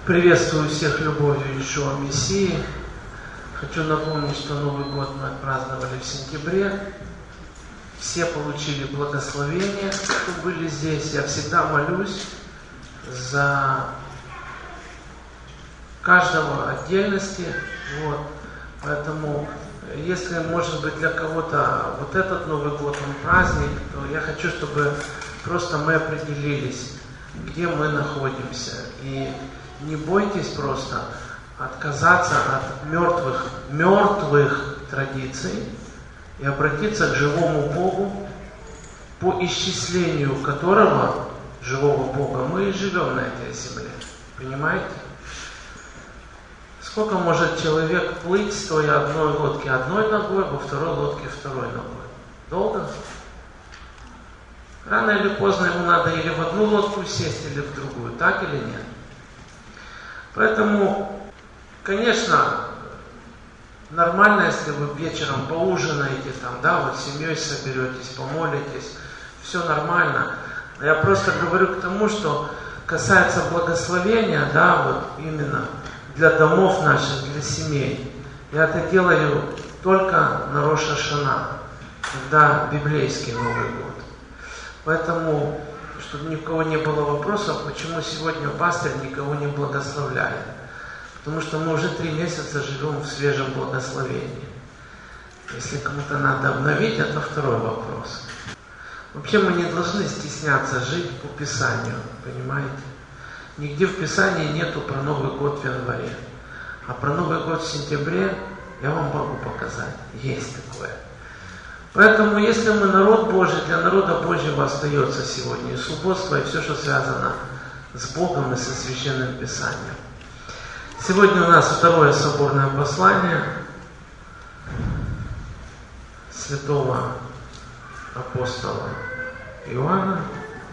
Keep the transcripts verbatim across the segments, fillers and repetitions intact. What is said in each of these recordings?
Приветствую всех любовью Иешуа Мессии. Хочу напомнить, что Новый год мы отпраздновали в сентябре. Все получили благословение, кто были здесь. Я всегда молюсь за каждого отдельности. Вот. Поэтому, если, может быть, для кого-то вот этот Новый год, он праздник, то я хочу, чтобы просто мы определились, где мы находимся. И не бойтесь просто отказаться от мертвых, мертвых традиций и обратиться к живому Богу, по исчислению которого, живого Бога, мы и живем на этой земле. Понимаете? Сколько может человек плыть, стоя одной лодке одной ногой, во второй лодке второй ногой? Долго? Рано или поздно ему надо или в одну лодку сесть, или в другую. Так или нет? Поэтому, конечно, нормально, если вы вечером поужинаете, там, да, вот с семьей соберетесь, помолитесь, все нормально. Я просто говорю к тому, что касается благословения, да, вот именно для домов наших, для семей. Я это делаю только на Рош ха-Шана, когда библейский Новый год. Поэтому, чтобы ни у кого не было вопросов, почему сегодня пастырь никого не благословляет. Потому что мы уже три месяца живем в свежем благословении. Если кому-то надо обновить, это второй вопрос. Вообще мы не должны стесняться жить по Писанию, понимаете? Нигде в Писании нету про Новый год в январе. А про Новый год в сентябре я вам могу показать. Есть такое. Поэтому, если мы народ Божий, для народа Божьего остается сегодня и субботство, и все, что связано с Богом и со Священным Писанием. Сегодня у нас второе соборное послание святого апостола Иоанна.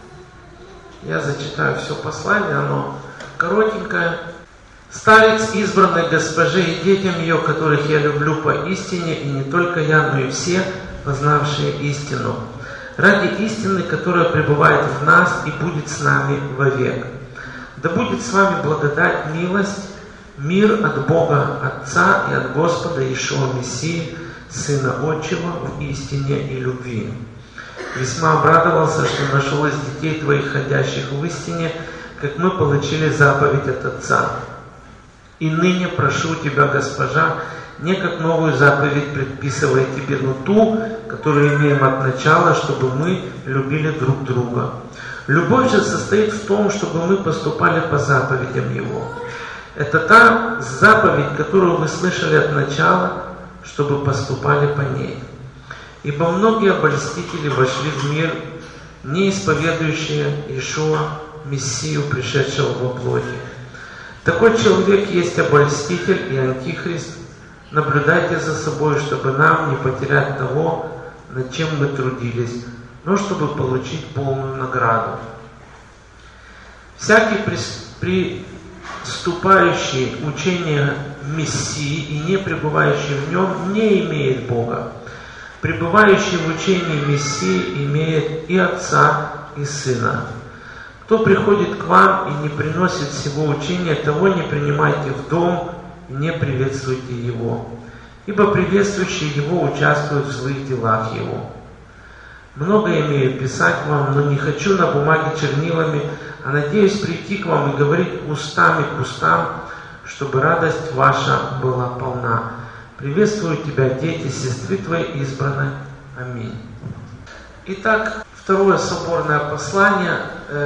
Я зачитаю все послание, оно коротенькое. «Старец, избранной госпоже и детям ее, которых я люблю по истине, и не только я, но и все, познавшие истину, ради истины, которая пребывает в нас и будет с нами вовек. Да будет с вами благодать, милость, мир от Бога Отца и от Господа Иешуа Мессии, Сына Отчего, в истине и любви. Весьма обрадовался, что нашел из детей твоих, ходящих в истине, как мы получили заповедь от Отца. И ныне прошу тебя, госпожа, не как новую заповедь предписывая тебе, но ту, которую имеем от начала, чтобы мы любили друг друга. Любовь же состоит в том, чтобы мы поступали по заповедям Его. Это та заповедь, которую вы слышали от начала, чтобы поступали по ней. Ибо многие обольстители вошли в мир, не исповедующие Иешуа, Мессию, пришедшего во плоти. Такой человек есть обольститель и антихрист. Наблюдайте за собой, чтобы нам не потерять того, над чем мы трудились, но чтобы получить полную награду. Всякий приступающий учение Мессии и не пребывающий в нем не имеет Бога. Пребывающий в учении Мессии имеет и Отца, и Сына. Кто приходит к вам и не приносит всего учения, того не принимайте в дом, не приветствуйте его, ибо приветствующие его участвуют в злых делах его. Много имею писать вам, но не хочу на бумаге чернилами, а надеюсь прийти к вам и говорить устами к устам, чтобы радость ваша была полна. Приветствую тебя, дети, сестры твоей избранной. Аминь». Итак, второе соборное послание.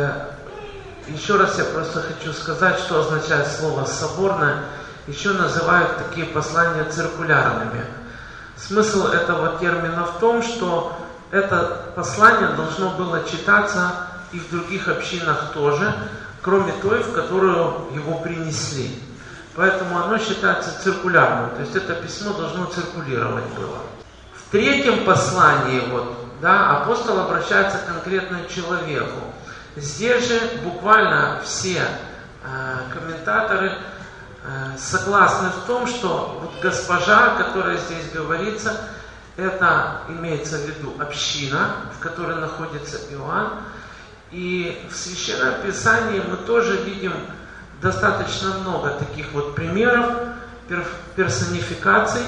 Еще раз я просто хочу сказать, что означает слово «соборное». Еще называют такие послания циркулярными. Смысл этого термина в том, что это послание должно было читаться и в других общинах тоже, кроме той, в которую его принесли. Поэтому оно считается циркулярным, то есть это письмо должно циркулировать было. В третьем послании вот, да, апостол обращается к конкретному человеку. Здесь же буквально все э, комментаторы согласны в том, что вот госпожа, которая здесь говорится, это имеется в виду община, в которой находится Иоанн. И в Священном Писании мы тоже видим достаточно много таких вот примеров, персонификаций.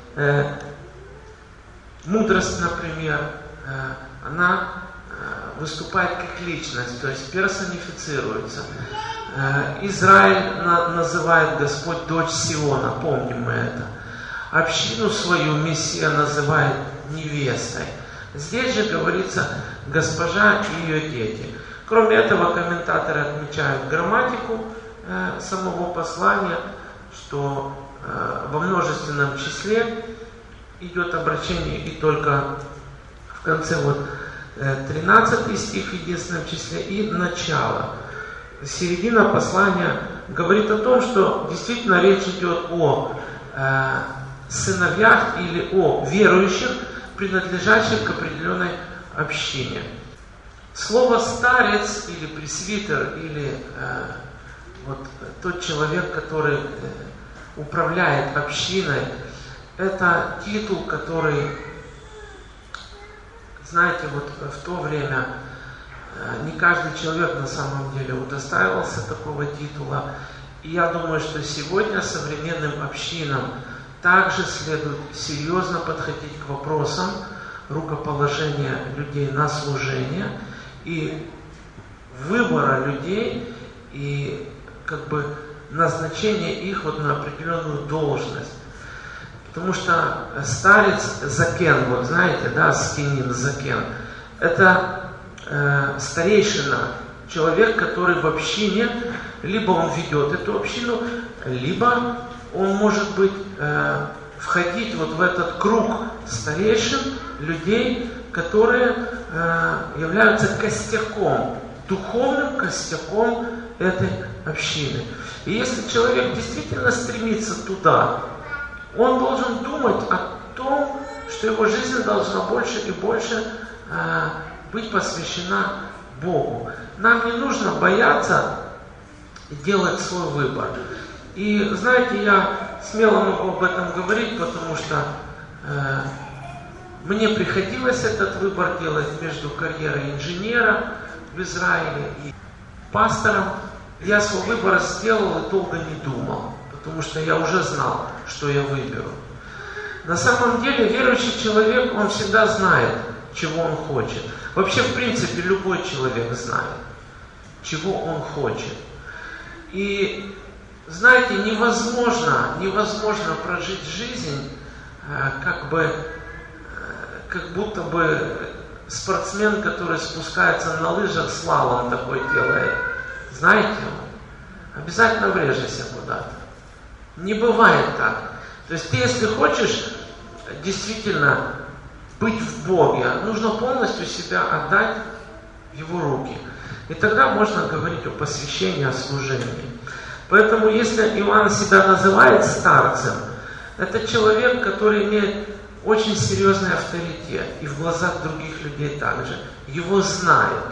Мудрость, например, она выступает как личность, то есть персонифицируется. Израиль называет Господь дочь Сиона, помним мы это. Общину свою Мессия называет невестой. Здесь же говорится госпожа и ее дети. Кроме этого, комментаторы отмечают грамматику э, самого послания, что э, во множественном числе идет обращение и только в конце вот э, тринадцатый стих в единственном числе и начало. Середина послания говорит о том, что действительно речь идет о э, сыновьях или о верующих, принадлежащих к определенной общине. Слово «старец» или «пресвитер» или э, вот, тот человек, который э, управляет общиной, это титул, который, знаете, вот в то время э, не каждый человек на самом деле удостаивался такого титула. И я думаю, что сегодня современным общинам также следует серьезно подходить к вопросам рукоположения людей на служение и выбора людей и как бы назначения их вот на определенную должность. Потому что старец закен, вот знаете, да, скинин закен, это э, старейшина, человек, который в общине, либо он ведет эту общину, либо он может быть э, входить вот в этот круг старейшин, людей, которые э, являются костяком, духовным костяком этой общины. И если человек действительно стремится туда, он должен думать о том, что его жизнь должна больше и больше э, быть посвящена Богу. Нам не нужно бояться делать свой выбор. И знаете, я смело могу об этом говорить, потому что э, мне приходилось этот выбор делать между карьерой инженера в Израиле и пастором. Я свой выбор сделал и долго не думал, потому что я уже знал, что я выберу. На самом деле верующий человек, он всегда знает, чего он хочет. Вообще, в принципе, любой человек знает, чего он хочет. И знаете, невозможно, невозможно прожить жизнь, как бы, как будто бы спортсмен, который спускается на лыжах, слалом такой делает. Знаете, обязательно врежешься куда-то. Не бывает так. То есть ты, если хочешь действительно быть в Боге, нужно полностью себя отдать в Его руки. И тогда можно говорить о посвящении, о служении. Поэтому, если Иоанн себя называет старцем, это человек, который имеет очень серьезный авторитет, и в глазах других людей также. Его знают.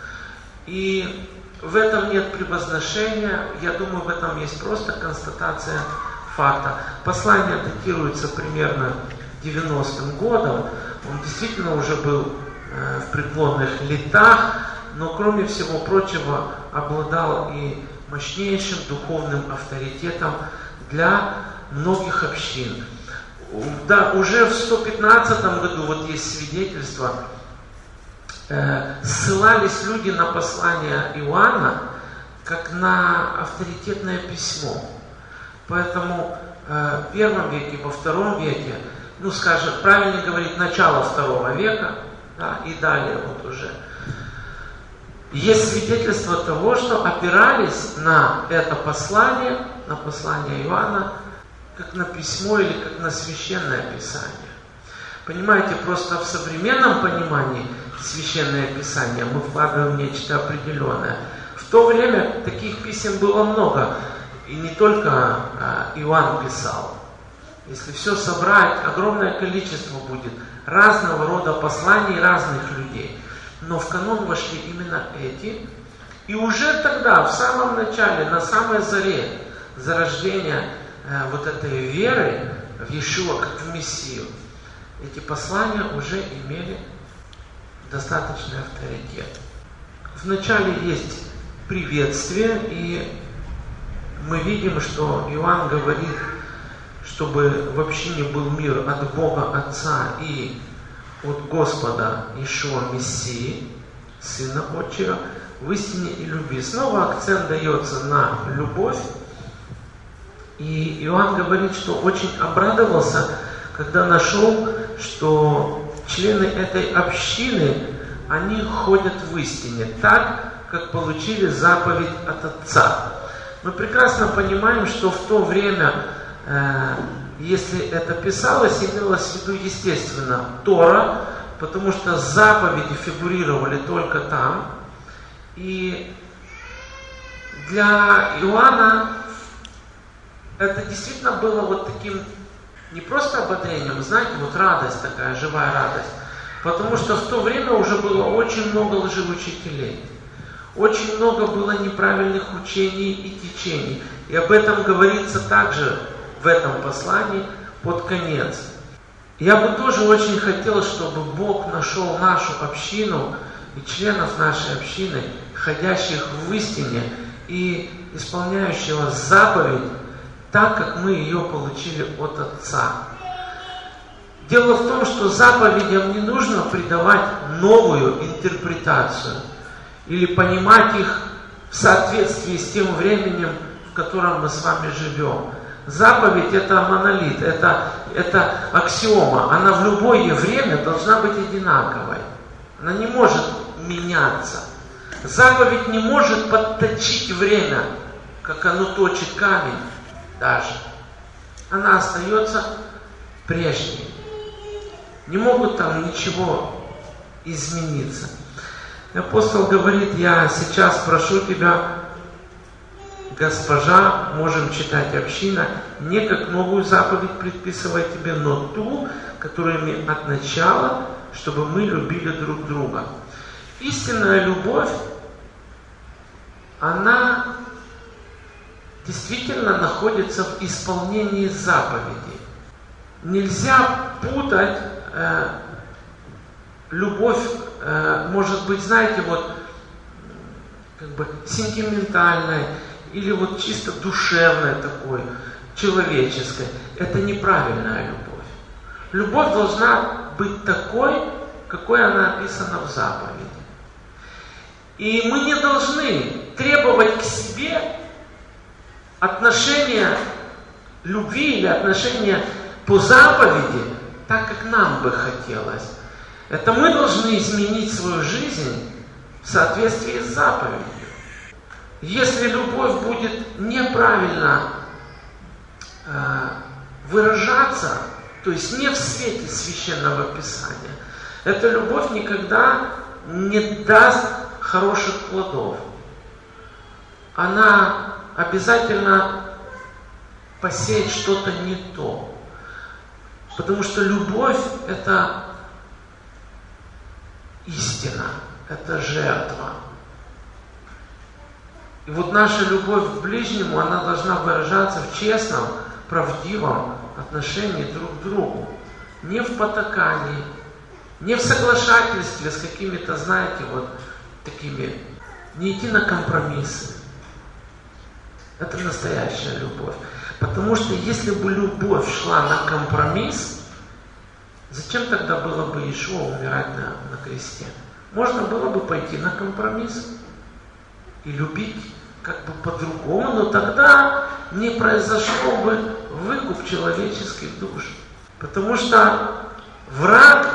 И в этом нет превозношения, я думаю, в этом есть просто констатация факта. Послание датируется примерно девяностым годом, он действительно уже был э, в преклонных летах, но кроме всего прочего обладал и мощнейшим духовным авторитетом для многих общин. Да, уже в сто пятнадцатом году, вот есть свидетельство, э, ссылались люди на послание Иоанна как на авторитетное письмо. Поэтому э, в первом веке, во втором веке, ну скажем, правильно говорить, начало второго века, да, и далее вот уже, есть свидетельство того, что опирались на это послание, на послание Иоанна, как на письмо или как на священное писание. Понимаете, просто в современном понимании священное писание мы вкладываем нечто определенное. В то время таких писем было много, и не только а, Иоанн писал. Если все собрать, огромное количество будет разного рода посланий разных людей. Но в канон вошли именно эти. И уже тогда, в самом начале, на самой заре зарождения э, вот этой веры в Иешуа как в Мессию, эти послания уже имели достаточный авторитет. Вначале есть приветствие, и мы видим, что Иоанн говорит, чтобы в общине был мир от Бога Отца и от Господа Иешуа Мессии, Сына Отчего, в истине и любви. Снова акцент дается на любовь. И Иоанн говорит, что очень обрадовался, когда нашел, что члены этой общины, они ходят в истине, так, как получили заповедь от Отца. Мы прекрасно понимаем, что в то время, э, если это писалось, имелось в виду, естественно, Тора, потому что заповеди фигурировали только там. И для Иоанна это действительно было вот таким не просто ободрением, знаете, вот радость такая, живая радость. Потому что в то время уже было очень много лжеучителей. Очень много было неправильных учений и течений. И об этом говорится также в этом послании под конец. Я бы тоже очень хотел, чтобы Бог нашел нашу общину и членов нашей общины, ходящих в истине и исполняющего заповедь, так, как мы ее получили от Отца. Дело в том, что заповедям не нужно придавать новую интерпретацию или понимать их в соответствии с тем временем, в котором мы с вами живем. Заповедь – это монолит, это, это аксиома. Она в любое время должна быть одинаковой. Она не может меняться. Заповедь не может подточить время, как оно точит камень даже. Она остается прежней. Не могут там ничего измениться. Апостол говорит: я сейчас прошу тебя, госпожа, можем читать община, не как новую заповедь предписывать тебе, но ту, которую мы от начала, чтобы мы любили друг друга. Истинная любовь, она действительно находится в исполнении заповедей. Нельзя путать э, любовь, э, может быть, знаете, вот как бы сентиментальной или вот чисто душевной такой, человеческой. Это неправильная любовь. Любовь должна быть такой, какой она описана в заповеди. И мы не должны требовать к себе отношения любви или отношения по заповеди, так как нам бы хотелось. Это мы должны изменить свою жизнь в соответствии с заповедью. Если любовь будет неправильно э, выражаться, то есть не в свете Священного Писания, эта любовь никогда не даст хороших плодов. Она обязательно посеет что-то не то. Потому что любовь – это истина, это жертва. И вот наша любовь к ближнему, она должна выражаться в честном, правдивом отношении друг к другу. Не в потакании, не в соглашательстве с какими-то, знаете, вот такими, не идти на компромиссы. Это настоящая любовь. Потому что если бы любовь шла на компромисс, зачем тогда было бы Иешуа умирать на, на кресте? Можно было бы пойти на компромисс и любить как бы по-другому, но тогда не произошел бы выкуп человеческих душ. Потому что враг,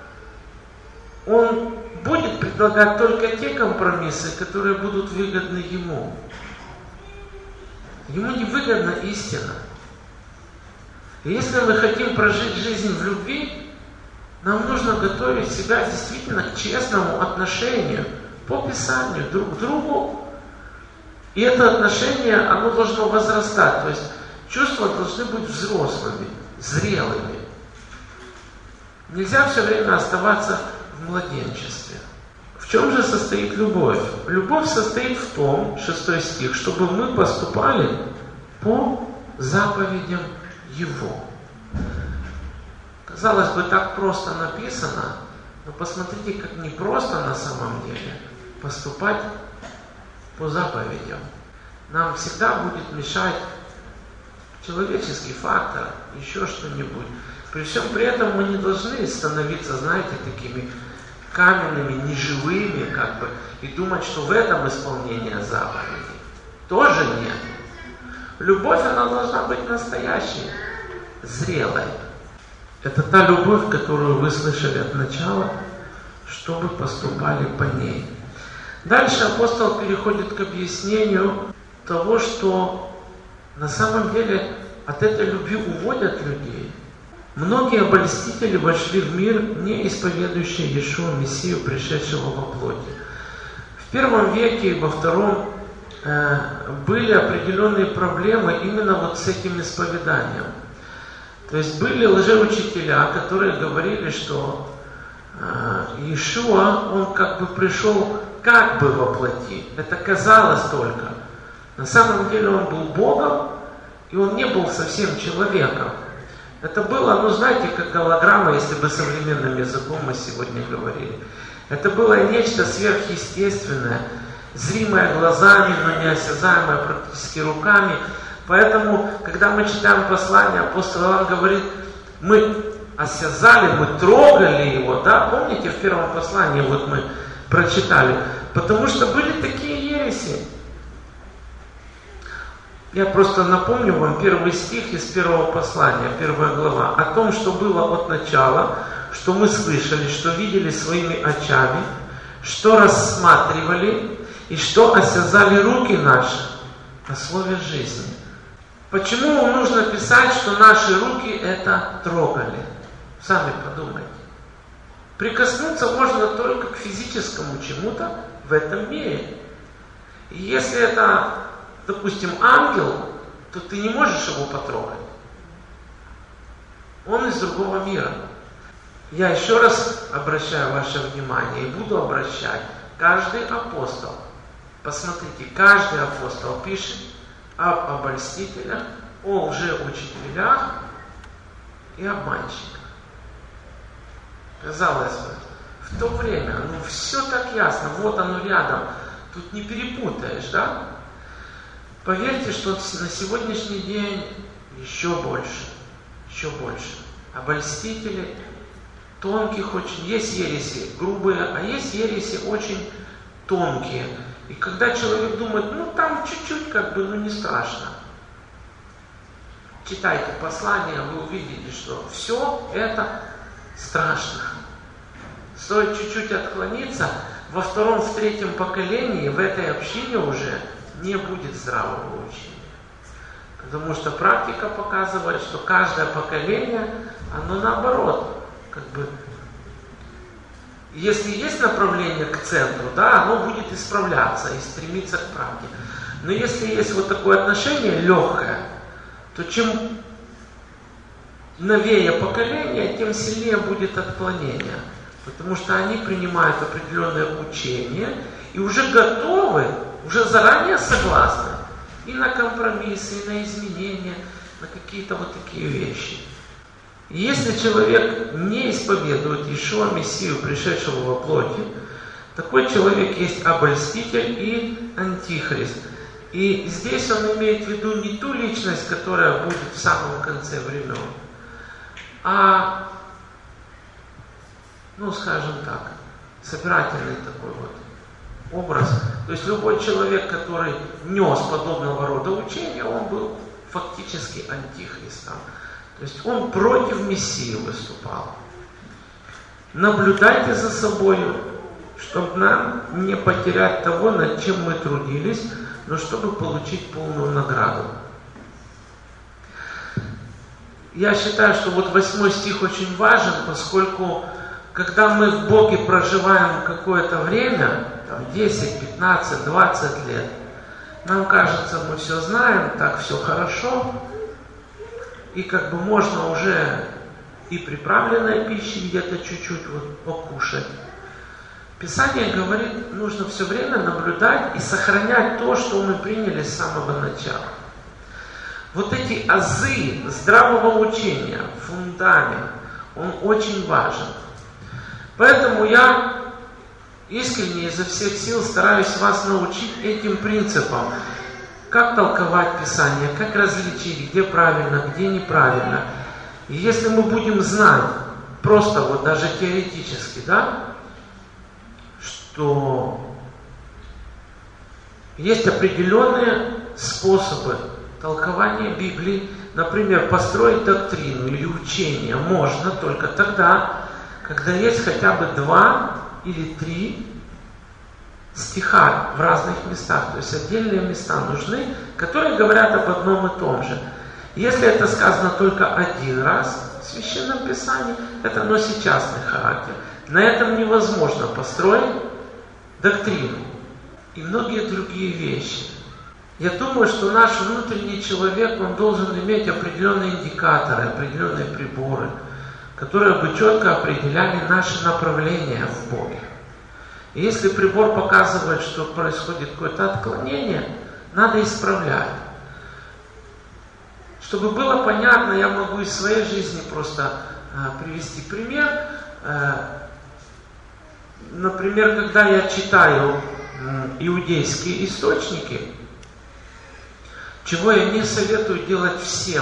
он будет предлагать только те компромиссы, которые будут выгодны ему. Ему не выгодна истина. И если мы хотим прожить жизнь в любви, нам нужно готовить себя действительно к честному отношению по Писанию друг к другу. И это отношение, оно должно возрастать. То есть чувства должны быть взрослыми, зрелыми. Нельзя все время оставаться в младенчестве. В чем же состоит любовь? Любовь состоит в том, шестой стих, чтобы мы поступали по заповедям Его. Казалось бы, так просто написано, но посмотрите, как непросто на самом деле поступать по заповедям. нам всегда будет мешать человеческий фактор, еще что-нибудь. При всем при этом мы не должны становиться, знаете, такими каменными, неживыми, как бы, и думать, что в этом исполнение заповедей. Тоже нет. Любовь, она должна быть настоящей, зрелой. Это та любовь, которую вы слышали от начала, чтобы поступали по ней. Дальше апостол переходит к объяснению того, что на самом деле от этой любви уводят людей. Многие обольстители вошли в мир, не исповедующие Иешуа Мессию, пришедшего во плоти. В первом веке и во втором э, были определенные проблемы именно вот с этим исповеданием. То есть были лжеучителя, которые говорили, что э, Иешуа, он как бы пришел как бы во плоти. Это казалось только. На самом деле он был Богом, и он не был совсем человеком. Это было, ну знаете, как голограмма, если бы современным языком мы сегодня говорили. Это было нечто сверхъестественное, зримое глазами, но неосязаемое практически руками. Поэтому, когда мы читаем послание, апостол Иоанн говорит, мы осязали, мы трогали его, да? Помните, в первом послании вот мы прочитали? Потому что были такие ереси. Я просто напомню вам первый стих из первого послания, первая глава, о том, что было от начала, что мы слышали, что видели своими очами, что рассматривали и что осязали руки наши о слове жизни. Почему вам нужно писать, что наши руки это трогали? Сами подумайте. Прикоснуться можно только к физическому чему-то в этом мире. И если это, допустим, ангел, то ты не можешь его потрогать. Он из другого мира. Я еще раз обращаю ваше внимание и буду обращать. Каждый апостол, посмотрите, каждый апостол пишет об обольстителях, о лжеучителях и обманщиках. Казалось бы, в то время, ну все так ясно, вот оно рядом, тут не перепутаешь, да? Поверьте, что на сегодняшний день еще больше, еще больше. Обольстители тонких очень, есть ереси грубые, а есть ереси очень тонкие. И когда человек думает, ну там чуть-чуть как бы, ну не страшно. Читайте послание, вы увидите, что все это страшно. Стоит чуть-чуть отклониться, во втором, в третьем поколении в этой общине уже не будет здравого учения. Потому что практика показывает, что каждое поколение, оно наоборот, как бы, если есть направление к центру, да, оно будет исправляться и стремиться к правде. Но если есть вот такое отношение легкое, то чем новее поколение, тем сильнее будет отклонение. Потому что они принимают определенное учение и уже готовы, уже заранее согласны и на компромиссы, и на изменения, на какие-то вот такие вещи. И если человек не исповедует Иешуа Мессию, пришедшего во плоти, такой человек есть обольститель и антихрист. И здесь он имеет в виду не ту личность, которая будет в самом конце времен, а, ну скажем так, собирательный такой вот образ. То есть любой человек, который нес подобного рода учения, он был фактически антихристом. То есть он против Мессии выступал. Наблюдайте за собой, чтобы нам не потерять того, над чем мы трудились, но чтобы получить полную награду. Я считаю, что вот восьмой стих очень важен, поскольку когда мы в Боге проживаем какое-то время, там, десять, пятнадцать, двадцать лет, нам кажется, мы все знаем, так все хорошо, и как бы можно уже и приправленной пищи где-то чуть-чуть вот покушать. Писание говорит, нужно все время наблюдать и сохранять то, что мы приняли с самого начала. Вот эти азы здравого учения, фундамент, он очень важен. Поэтому я искренне изо всех сил стараюсь вас научить этим принципам. как толковать Писание, как различить, где правильно, где неправильно. И если мы будем знать, просто вот даже теоретически, да, что есть определенные способы толкования Библии, например, построить доктрину или учение можно только тогда, когда есть хотя бы два или три стиха в разных местах, то есть отдельные места нужны, которые говорят об одном и том же. Если это сказано только один раз в Священном Писании, это носит частный характер. На этом невозможно построить доктрину и многие другие вещи. Я думаю, что наш внутренний человек, он должен иметь определенные индикаторы, определенные приборы, которые бы четко определяли наши направления в Боге. И если прибор показывает, что происходит какое-то отклонение, надо исправлять. Чтобы было понятно, я могу из своей жизни просто э, привести пример. Э, например, когда я читаю э, иудейские источники, чего я не советую делать всем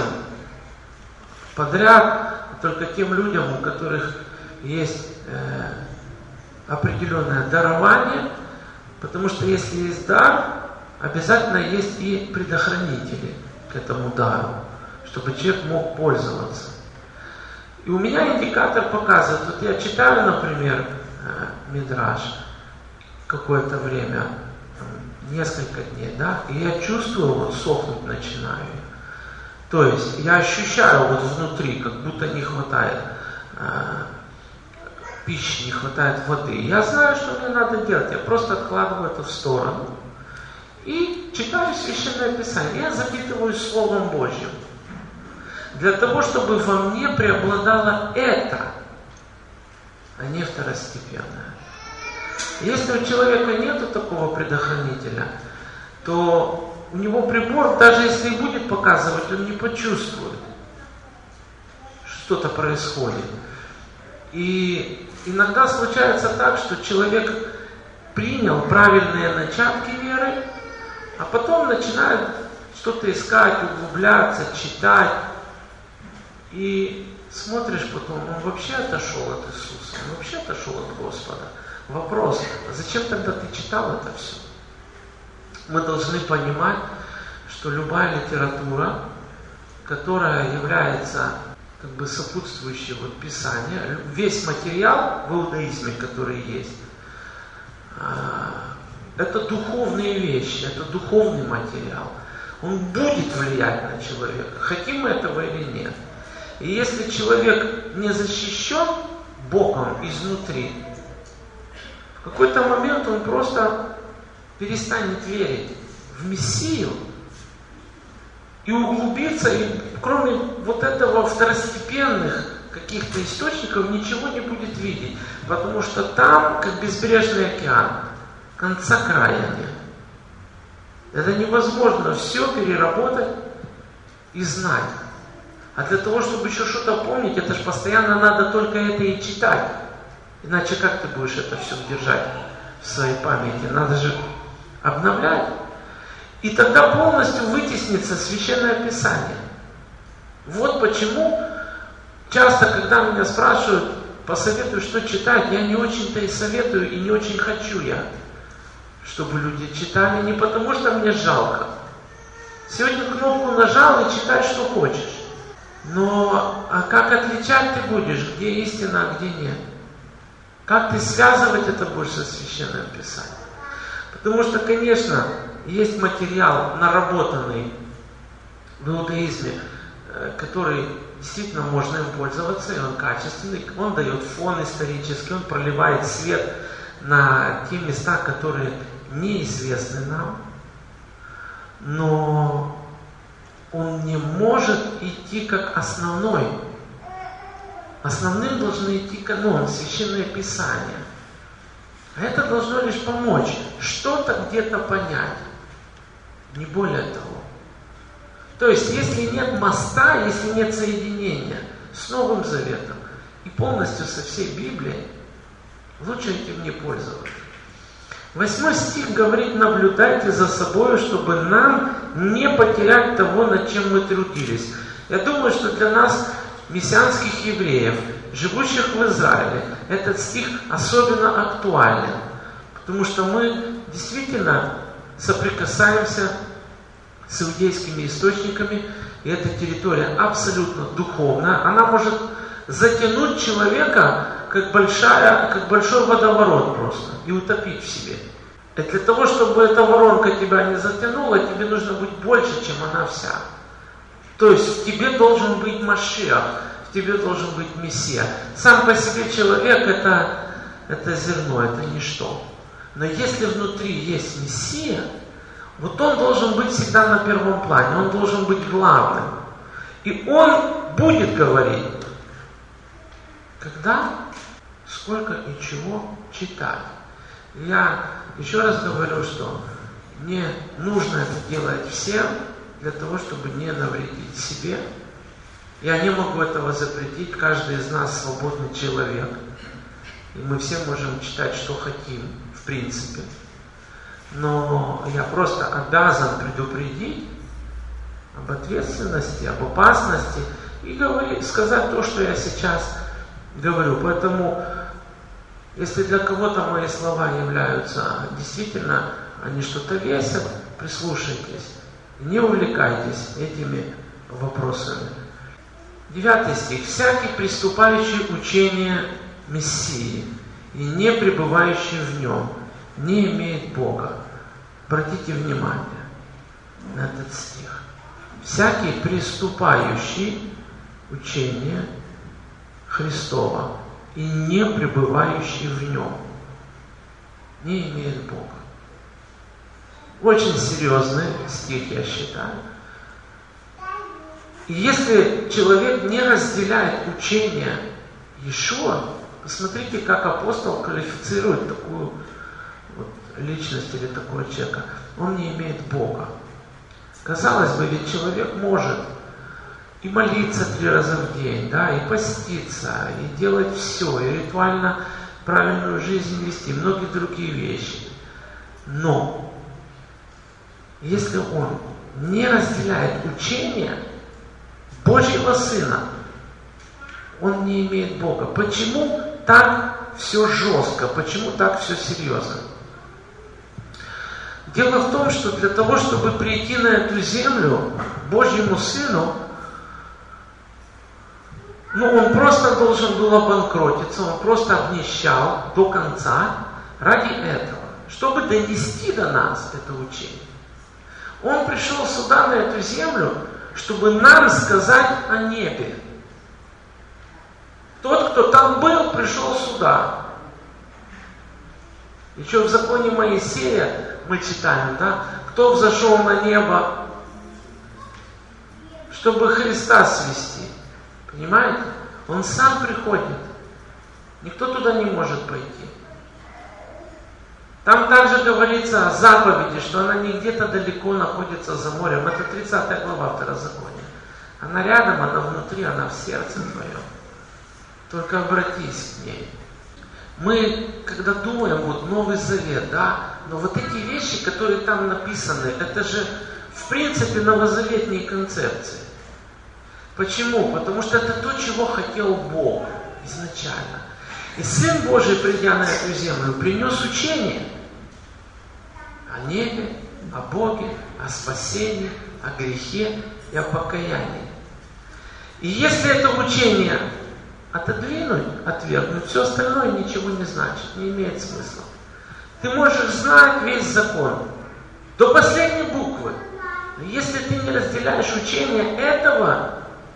подряд, только тем людям, у которых есть э, определенное дарование, потому что если есть дар, обязательно есть и предохранители к этому дару, чтобы человек мог пользоваться. И у меня индикатор показывает, вот я читаю, например, э, Мидраш какое-то время, несколько дней, да, и я чувствую, вот сохнуть начинаю. То есть я ощущаю вот внутри, как будто не хватает э, пищи, не хватает воды. Я знаю, что мне надо делать, я просто откладываю это в сторону и читаю Священное Писание. Я запитываюсь Словом Божьим. Для того, чтобы во мне преобладало это, а не второстепенное. Если у человека нет такого предохранителя, то у него прибор, даже если и будет показывать, он не почувствует, что что-то происходит. И иногда случается так, что человек принял правильные начатки веры, а потом начинает что-то искать, углубляться, читать. И смотришь потом, он вообще отошел от Иисуса, он вообще отошел от Господа. Вопрос, зачем тогда ты читал это все? Мы должны понимать, что любая литература, которая является как бы сопутствующей вот Писанию, весь материал в иудаизме, который есть, это духовные вещи, это духовный материал. Он будет влиять на человека, хотим мы этого или нет. И если человек не защищен Богом изнутри, в какой-то момент он просто перестанет верить в Мессию и углубиться, и кроме вот этого второстепенных каких-то источников ничего не будет видеть, потому что там, как безбрежный океан, конца края нет. Это невозможно все переработать и знать. А для того, чтобы еще что-то помнить, это же постоянно надо только это и читать. Иначе как ты будешь это все держать в своей памяти? Надо же обновлять. И тогда полностью вытеснится Священное Писание. Вот почему часто, когда меня спрашивают, посоветуй, что читать, я не очень-то и советую, и не очень хочу я, чтобы люди читали, не потому что мне жалко. Сегодня кнопку нажал и читай, что хочешь. Но а как отличать ты будешь, где истина, а где нет? Как ты связывать это будешь со Священным Писанием? Потому что, конечно, есть материал, наработанный в иудаизме, который действительно можно им пользоваться, и он качественный, он дает фон исторический, он проливает свет на те места, которые неизвестны нам, но он не может идти как основной. Основным должны идти канон, Священное Писание. А это должно лишь помочь что-то где-то понять. Не более того. То есть, если нет моста, если нет соединения с Новым Заветом и полностью со всей Библией, лучше этим не пользоваться. Восьмой стих говорит: наблюдайте за собой, чтобы нам не потерять того, над чем мы трудились. Я думаю, что для нас, мессианских евреев, живущих в Израиле, этот стих особенно актуален, потому что мы действительно соприкасаемся с иудейскими источниками, и эта территория абсолютно духовная. Она может затянуть человека, как, большая, как большой водоворот просто, и утопить в себе. И для того, чтобы эта воронка тебя не затянула, тебе нужно быть больше, чем она вся. То есть в тебе должен быть Машиах, в тебе должен быть Мессия. Сам по себе человек это, это зерно, это ничто. Но если внутри есть Мессия, вот он должен быть всегда на первом плане, он должен быть главным. И он будет говорить, когда, сколько и чего читать. Я еще раз говорю, что мне нужно это делать всем, для того, чтобы не навредить себе. Я не могу этого запретить, каждый из нас свободный человек. И мы все можем читать, что хотим, в принципе. Но я просто обязан предупредить об ответственности, об опасности и говорить, сказать то, что я сейчас говорю. Поэтому, если для кого-то мои слова являются действительно, они что-то весят, прислушайтесь. Не увлекайтесь этими вопросами. Девятый стих. «Всякий, приступающий учение Мессии и не пребывающий в нем, не имеет Бога». Обратите внимание на этот стих. «Всякий, приступающий учение Христова и не пребывающий в нем, не имеет Бога». Очень серьезный стих, я считаю. И если человек не разделяет учение Иешуа, посмотрите, как апостол квалифицирует такую вот личность или такого человека. Он не имеет Бога. Казалось бы, ведь человек может и молиться три раза в день, да, и поститься, и делать все, и ритуально правильную жизнь вести, многие другие вещи. Но если он не разделяет учение Божьего Сына, он не имеет Бога. Почему так все жестко? Почему так все серьезно? Дело в том, что для того, чтобы прийти на эту землю Божьему Сыну, ну, он просто должен был обанкротиться, он просто обнищал до конца ради этого, чтобы донести до нас это учение. Он пришел сюда, на эту землю, чтобы нам сказать о небе. Тот, кто там был, пришел сюда. Еще в законе Моисея мы читаем, да, кто взошел на небо, чтобы Христа свести. Понимаете? Он сам приходит. Никто туда не может пойти. Там также говорится о заповеди, что она не где-то далеко находится за морем. Это тридцатая глава Второзакония. Она рядом, она внутри, она в сердце твоем. Только обратись к ней. Мы, когда думаем, вот Новый Завет, да, но вот эти вещи, которые там написаны, это же, в принципе, новозаветные концепции. Почему? Потому что это то, чего хотел Бог изначально. И Сын Божий, придя на эту землю, принес учение о небе, о Боге, о спасении, о грехе и о покаянии. И если это учение отодвинуть, отвергнуть, все остальное ничего не значит, не имеет смысла. Ты можешь знать весь закон до последней буквы, но если ты не разделяешь учение этого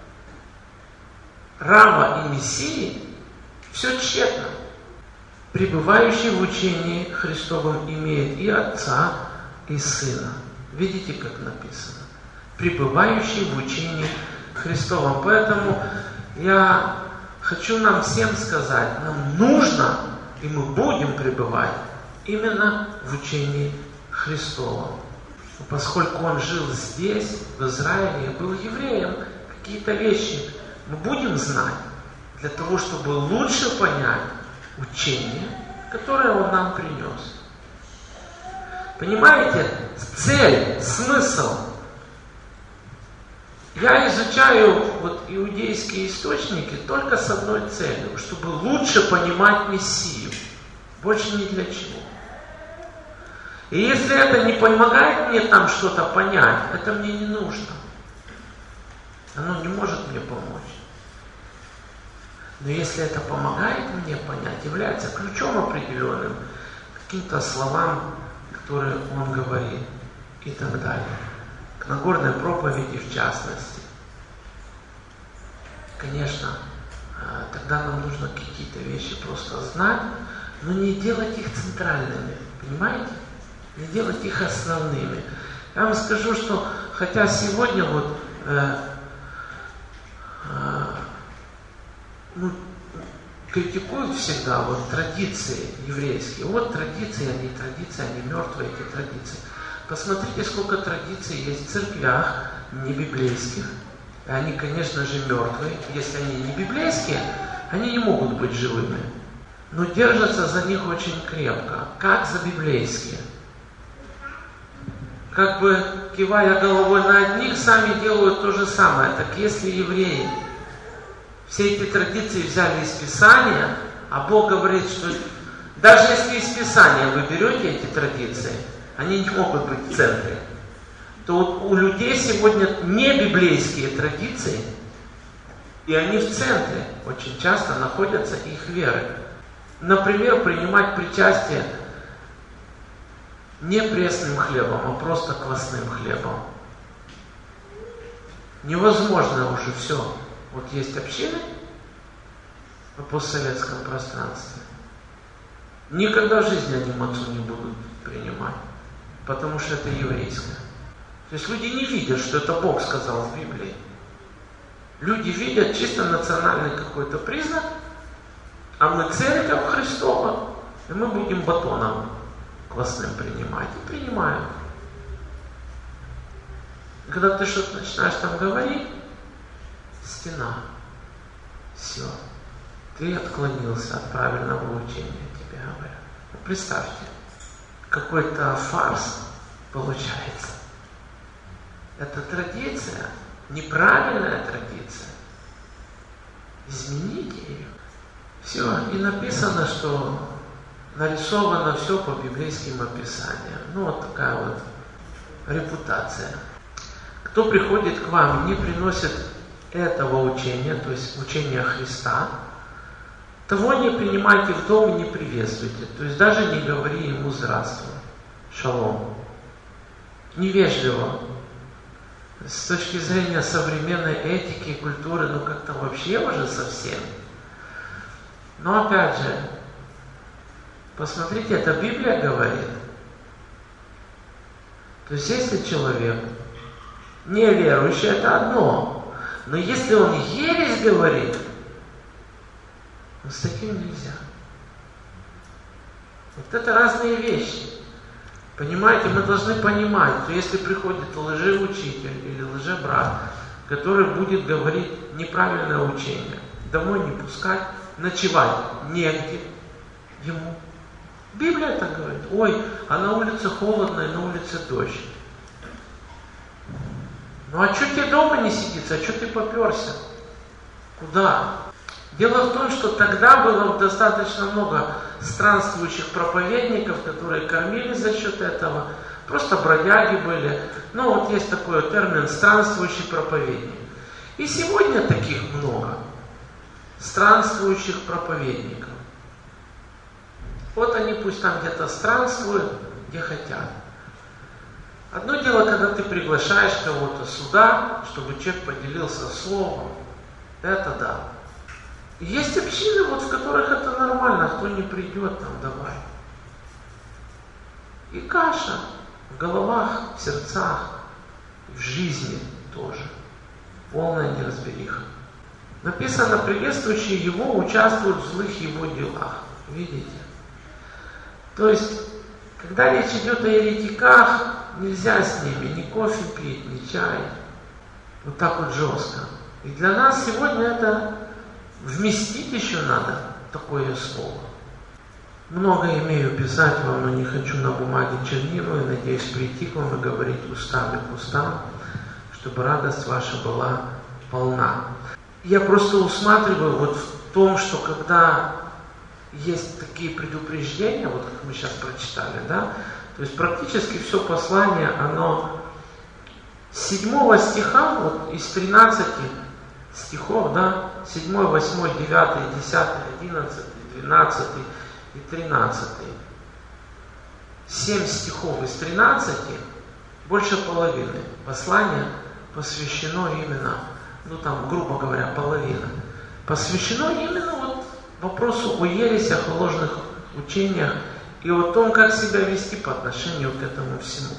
раба и Мессии, все тщетно. Пребывающий в учении Христовом имеет и Отца, и Сына. Видите, как написано? Пребывающий в учении Христовом. Поэтому я хочу нам всем сказать, нам нужно, и мы будем пребывать именно в учении Христовом. Поскольку Он жил здесь, в Израиле, и был евреем, какие-то вещи мы будем знать для того, чтобы лучше понять учение, которое Он нам принес. Понимаете, цель, смысл Я изучаю вот иудейские источники только с одной целью, чтобы лучше понимать Мессию. Больше ни для чего. И если это не помогает мне там что-то понять, это мне не нужно. Оно не может мне помочь. Но если это помогает мне понять, является ключом определенным к каким-то словам, которые он говорит, и так далее. К Нагорной проповеди в частности. Конечно, тогда нам нужно какие-то вещи просто знать, но не делать их центральными. Понимаете? Не делать их основными. Я вам скажу, что хотя сегодня вот э, э, ну, критикуют всегда вот традиции еврейские. Вот традиции, они традиции, они мертвые, эти традиции. Посмотрите, сколько традиций есть в церквях не библейских. И они, конечно же, мертвые. Если они не библейские, они не могут быть живыми. Но держатся за них очень крепко, как за библейские. Как бы кивая головой на одних, сами делают то же самое. Так если евреи все эти традиции взяли из Писания, а Бог говорит, что даже если из Писания вы берете эти традиции, они не могут быть в центре, то вот у людей сегодня не библейские традиции, и они в центре очень часто находятся их веры. Например, принимать причастие не пресным хлебом, а просто квасным хлебом. Невозможно уже все. Вот есть общины в постсоветском пространстве. Никогда в жизни они мацу не будут принимать, потому что это еврейское. То есть люди не видят, что это Бог сказал в Библии. Люди видят чисто национальный какой-то признак, а мы церковь Христова, и мы будем батоном квасным принимать. И принимаем. И когда ты что-то начинаешь там говорить, стена. Все. Ты отклонился от правильного учения, тебе говорят. Ну, представьте, какой-то фарс получается. Это традиция, неправильная традиция. Измените ее. Все. И написано, что нарисовано все по библейским описаниям. Ну, вот такая вот репутация. Кто приходит к вам и не приносит этого учения, то есть учения Христа, того не принимайте в дом и не приветствуйте. То есть даже не говори ему здравствуй, шалом. Невежливо. С точки зрения современной этики и культуры, ну как-то вообще уже совсем. Но опять же, посмотрите, это Библия говорит. То есть если человек неверующий, это одно. Но если он ересь говорит, ну, с таким нельзя. Вот это разные вещи. Понимаете, мы должны понимать, что если приходит лжеучитель или лжебрат, который будет говорить неправильное учение, домой не пускать, ночевать негде ему. Библия так говорит. Ой, а на улице холодно, и на улице дождь. Ну а что тебе дома не сидится? А что ты поперся? Куда? Дело в том, что тогда было достаточно много странствующих проповедников, которые кормились за счет этого. Просто бродяги были. Ну вот есть такой термин странствующий проповедник. И сегодня таких много. Странствующих проповедников. Вот они пусть там где-то странствуют, где хотят. Одно дело, когда ты приглашаешь кого-то сюда, чтобы человек поделился словом. Это да. Есть общины, вот, в которых это нормально, кто не придет, там давай. И каша в головах, в сердцах, в жизни тоже. Полная неразбериха. Написано, приветствующие его участвуют в злых его делах. Видите? То есть, когда речь идет о еретиках, нельзя с ними ни кофе пить, ни чай. Вот так вот жестко. И для нас сегодня это вместить еще надо, такое слово. Много имею писать вам, но не хочу на бумаге чернилу, и надеюсь прийти к вам и говорить устами к устам, чтобы радость ваша была полна. Я просто усматриваю вот в том, что когда есть такие предупреждения, вот как мы сейчас прочитали, да, то есть практически все послание, оно с седьмого стиха, вот из тринадцати стихов, да, седьмой, восьмой, девятый, десятый, одиннадцатый, двенадцатый и тринадцатый. Семь стихов из тринадцати, больше половины послания посвящено именно, ну там, грубо говоря, половина, посвящено именно вот вопросу о ересях, о ложных учениях и о том, как себя вести по отношению к этому всему.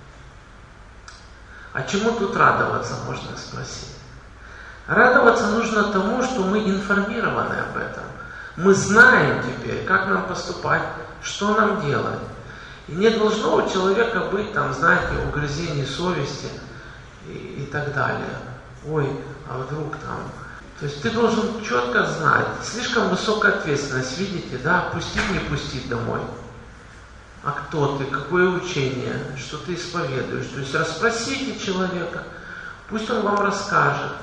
А чему тут радоваться, можно спросить? Радоваться нужно тому, что мы информированы об этом. Мы знаем теперь, как нам поступать, что нам делать. И не должно у человека быть, там, знаете, угрызений совести и, и так далее. Ой, а вдруг там... То есть ты должен четко знать, слишком высокая ответственность, видите, да, пустить, не пустить домой. А кто ты, какое учение, что ты исповедуешь. То есть расспросите человека, пусть он вам расскажет,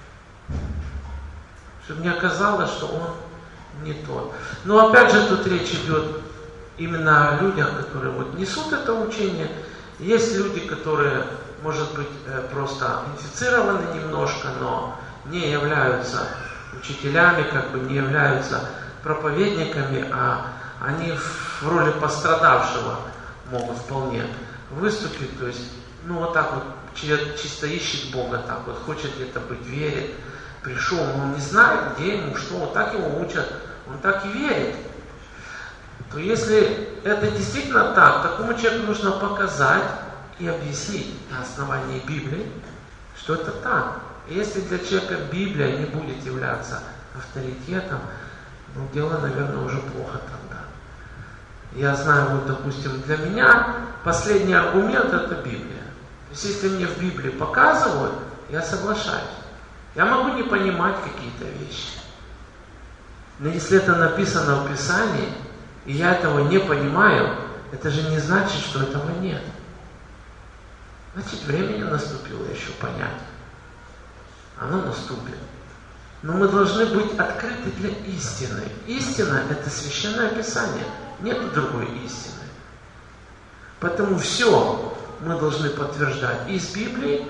чтобы не оказалось, что он не тот. Но опять же тут речь идет именно о людях, которые вот несут это учение. Есть люди, которые, может быть, просто инфицированы немножко, но не являются учителями, как бы не являются проповедниками, а они в роли пострадавшего могут вполне выступить. То есть, ну вот так вот, чисто ищет Бога, так вот, хочет где-то быть, верит. Пришел, но он не знает, где ему, что, вот так его учат, он так и верит. То если это действительно так, такому человеку нужно показать и объяснить на основании Библии, что это так. И если для человека Библия не будет являться авторитетом, ну дело, наверное, уже плохо тогда. Я знаю, вот, допустим, для меня последний аргумент это Библия. То есть если мне в Библии показывают, я соглашаюсь. Я могу не понимать какие-то вещи. Но если это написано в Писании, и я этого не понимаю, это же не значит, что этого нет. Значит, времени наступило еще понять. Оно наступит. Но мы должны быть открыты для истины. Истина – это Священное Писание. Нет другой истины. Поэтому все мы должны подтверждать из Библии.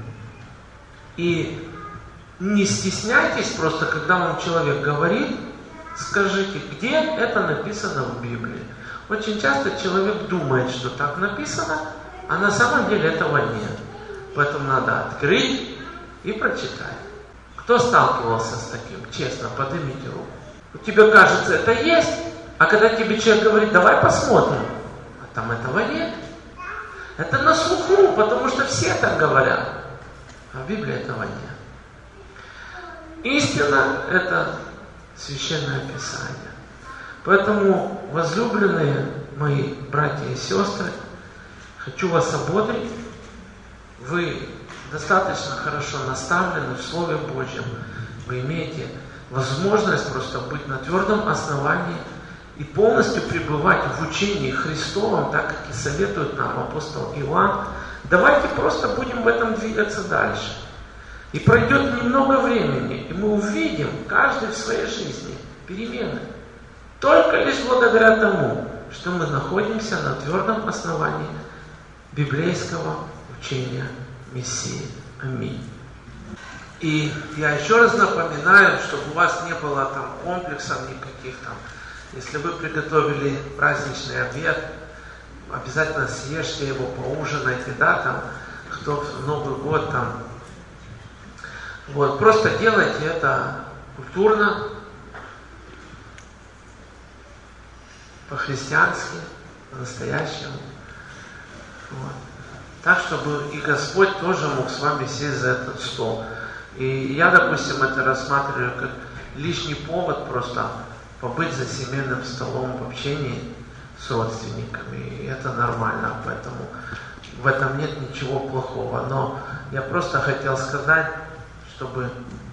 И не стесняйтесь просто, когда вам человек говорит, скажите, где это написано в Библии. Очень часто человек думает, что так написано, а на самом деле этого нет. Поэтому надо открыть и прочитать. Кто сталкивался с таким? Честно, поднимите руку. У тебя кажется, это есть, а когда тебе человек говорит, давай посмотрим, а там этого нет. Это на слуху, потому что все так говорят, а в Библии этого нет. Истина – это Священное Писание. Поэтому, возлюбленные мои братья и сестры, хочу вас ободрить. Вы достаточно хорошо наставлены в Слове Божьем. Вы имеете возможность просто быть на твердом основании и полностью пребывать в учении Христовом, так как и советует нам апостол Иоанн. Давайте просто будем в этом двигаться дальше. И пройдет немного времени, и мы увидим каждый в своей жизни перемены. Только лишь благодаря тому, что мы находимся на твердом основании библейского учения Мессии. Аминь. И я еще раз напоминаю, чтобы у вас не было там комплексов никаких там. Если вы приготовили праздничный обед, обязательно съешьте его, поужинайте, да, там, кто в Новый год там. Вот, просто делайте это культурно, по-христиански, по-настоящему. Вот. Так, чтобы и Господь тоже мог с вами сесть за этот стол. И я, допустим, это рассматриваю как лишний повод просто побыть за семейным столом в общении с родственниками. И это нормально, поэтому в этом нет ничего плохого. Но я просто хотел сказать, чтобы